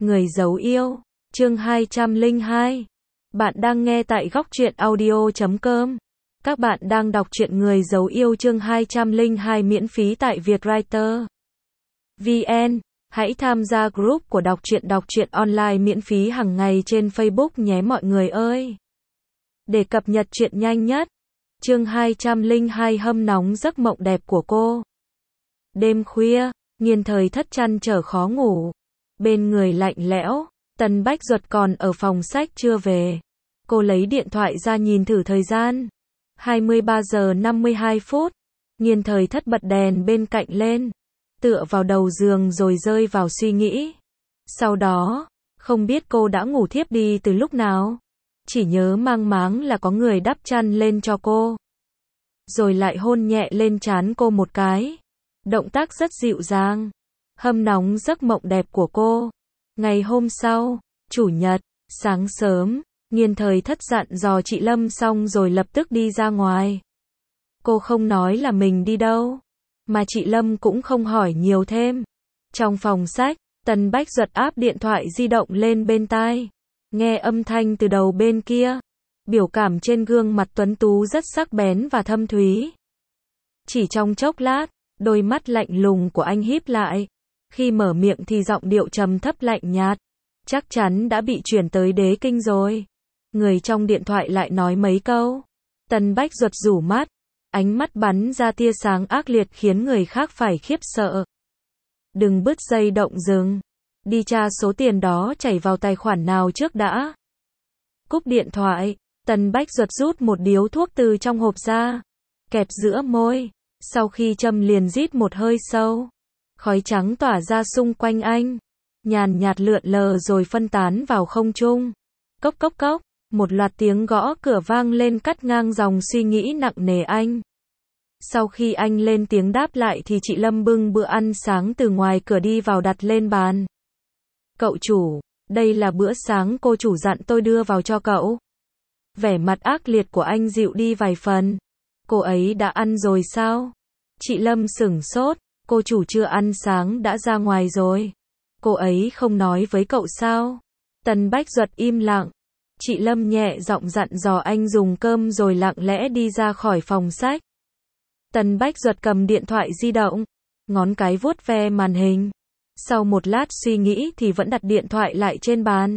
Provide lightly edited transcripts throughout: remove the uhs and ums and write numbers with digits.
Người giấu yêu, chương 202. Bạn đang nghe tại góc truyện audio.com. Các bạn đang đọc truyện Người giấu yêu chương 202 miễn phí tại Vietwriter VN. Hãy tham gia group của đọc truyện online miễn phí hàng ngày trên Facebook nhé mọi người ơi. Để cập nhật truyện nhanh nhất. Chương 202 hâm nóng giấc mộng đẹp của cô. Đêm khuya, Nghiên Thời Thất trăn trở khó ngủ. Bên người lạnh lẽo, Tần Bách Duật còn ở phòng sách chưa về. Cô lấy điện thoại ra nhìn thử thời gian. 23 giờ 52 phút. Nghiên Thời Thất bật đèn bên cạnh lên, tựa vào đầu giường rồi rơi vào suy nghĩ. Sau đó, không biết cô đã ngủ thiếp đi từ lúc nào. Chỉ nhớ mang máng là có người đắp chăn lên cho cô. Rồi lại hôn nhẹ lên trán cô một cái. Động tác rất dịu dàng. Hâm nóng giấc mộng đẹp của cô. Ngày hôm sau, Chủ nhật, sáng sớm, Nghiên Thời Thất dặn dò chị Lâm xong rồi lập tức đi ra ngoài. Cô không nói là mình đi đâu, mà chị Lâm cũng không hỏi nhiều thêm. Trong phòng sách, Tần Bách Duật áp điện thoại di động lên bên tai, nghe âm thanh từ đầu bên kia. Biểu cảm trên gương mặt tuấn tú rất sắc bén và thâm thúy. Chỉ trong chốc lát, đôi mắt lạnh lùng của anh híp lại. Khi mở miệng thì giọng điệu trầm thấp lạnh nhạt. Chắc chắn đã bị chuyển tới Đế Kinh rồi. Người trong điện thoại lại nói mấy câu. Tần Bách Duật rủ mắt. Ánh mắt bắn ra tia sáng ác liệt khiến người khác phải khiếp sợ. Đừng bứt dây động rừng. Đi tra số tiền đó chảy vào tài khoản nào trước đã. Cúp điện thoại, Tần Bách Duật rút một điếu thuốc từ trong hộp ra. Kẹp giữa môi. Sau khi châm liền rít một hơi sâu. Khói trắng tỏa ra xung quanh anh. Nhàn nhạt lượn lờ rồi phân tán vào không trung. Cốc cốc cốc. Một loạt tiếng gõ cửa vang lên cắt ngang dòng suy nghĩ nặng nề anh. Sau khi anh lên tiếng đáp lại thì chị Lâm bưng bữa ăn sáng từ ngoài cửa đi vào đặt lên bàn. Cậu chủ, đây là bữa sáng cô chủ dặn tôi đưa vào cho cậu. Vẻ mặt ác liệt của anh dịu đi vài phần. Cô ấy đã ăn rồi sao? Chị Lâm sửng sốt. Cô chủ chưa ăn sáng đã ra ngoài rồi. Cô ấy không nói với cậu sao? Tần Bách Duật im lặng. Chị Lâm nhẹ giọng dặn dò anh dùng cơm rồi lặng lẽ đi ra khỏi phòng sách. Tần Bách Duật cầm điện thoại di động, ngón cái vuốt ve màn hình. Sau một lát suy nghĩ thì vẫn đặt điện thoại lại trên bàn.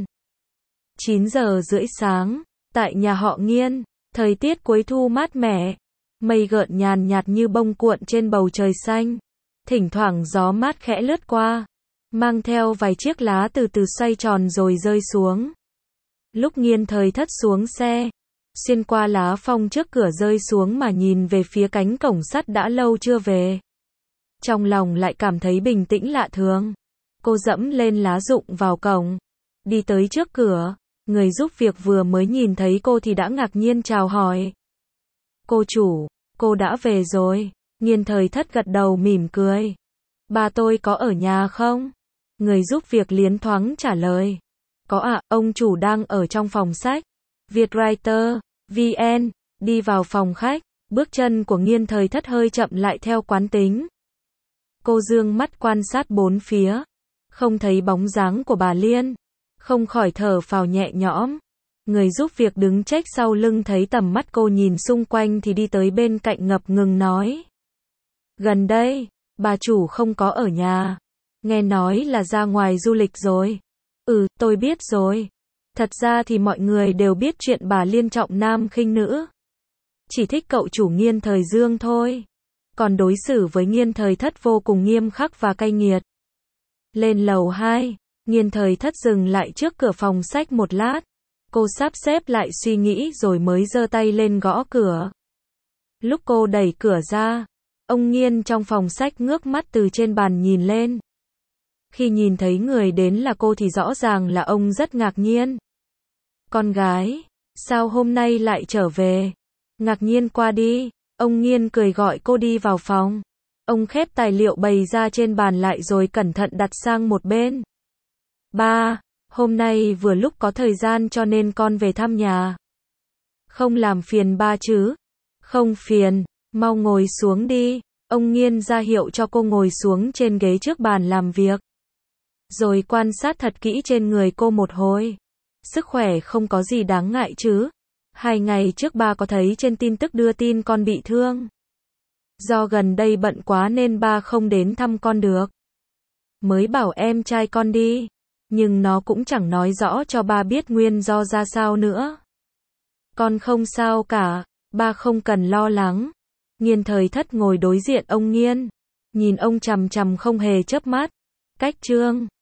9 giờ rưỡi sáng, tại nhà họ Nghiên, thời tiết cuối thu mát mẻ. Mây gợn nhàn nhạt như bông cuộn trên bầu trời xanh. Thỉnh thoảng gió mát khẽ lướt qua, mang theo vài chiếc lá từ từ xoay tròn rồi rơi xuống. Lúc Nghiên Thời Thất xuống xe, xuyên qua lá phong trước cửa rơi xuống mà nhìn về phía cánh cổng sắt đã lâu chưa về. Trong lòng lại cảm thấy bình tĩnh lạ thường. Cô dẫm lên lá rụng vào cổng, đi tới trước cửa. Người giúp việc vừa mới nhìn thấy cô thì đã ngạc nhiên chào hỏi. Cô chủ, cô đã về rồi. Nghiên Thời Thất gật đầu mỉm cười. Bà tôi có ở nhà không? Người giúp việc liến thoáng trả lời. Có ạ, ông chủ đang ở trong phòng sách. Vietwriter VN. Đi vào phòng khách, bước chân của Nghiên Thời Thất hơi chậm lại theo quán tính. Cô dương mắt quan sát bốn phía, không thấy bóng dáng của bà Liên, không khỏi thở phào nhẹ nhõm. Người giúp việc đứng trách sau lưng thấy tầm mắt cô nhìn xung quanh thì đi tới bên cạnh ngập ngừng nói. Gần đây, bà chủ không có ở nhà. Nghe nói là ra ngoài du lịch rồi. Tôi biết rồi. Thật ra thì mọi người đều biết chuyện bà Liên trọng nam khinh nữ. Chỉ thích cậu chủ Nghiên Thời Dương thôi. Còn đối xử với Nghiên Thời Thất vô cùng nghiêm khắc và cay nghiệt. Lên lầu 2, Nghiên Thời Thất dừng lại trước cửa phòng sách một lát. Cô sắp xếp lại suy nghĩ rồi mới giơ tay lên gõ cửa. Lúc cô đẩy cửa ra, ông Nghiên trong phòng sách ngước mắt từ trên bàn nhìn lên. Khi nhìn thấy người đến là cô thì rõ ràng là ông rất ngạc nhiên. Con gái, sao hôm nay lại trở về? Ngạc nhiên qua đi. Ông Nghiên cười gọi cô đi vào phòng. Ông khép tài liệu bày ra trên bàn lại rồi cẩn thận đặt sang một bên. Ba, hôm nay vừa lúc có thời gian cho nên con về thăm nhà. Không làm phiền ba chứ? Không phiền, mau ngồi xuống đi. Ông Nghiên ra hiệu cho cô ngồi xuống trên ghế trước bàn làm việc. rồi quan sát thật kỹ trên người cô một hồi. Sức khỏe không có gì đáng ngại chứ? 2 ngày trước ba có thấy trên tin tức đưa tin con bị thương. Do gần đây bận quá nên ba không đến thăm con được. Mới bảo em trai con đi, nhưng nó cũng chẳng nói rõ cho ba biết nguyên do ra sao nữa. Con không sao cả, ba không cần lo lắng. Nghiên Thời Thất ngồi đối diện ông Nghiên, nhìn ông chằm chằm không hề chớp mắt. Cách Trương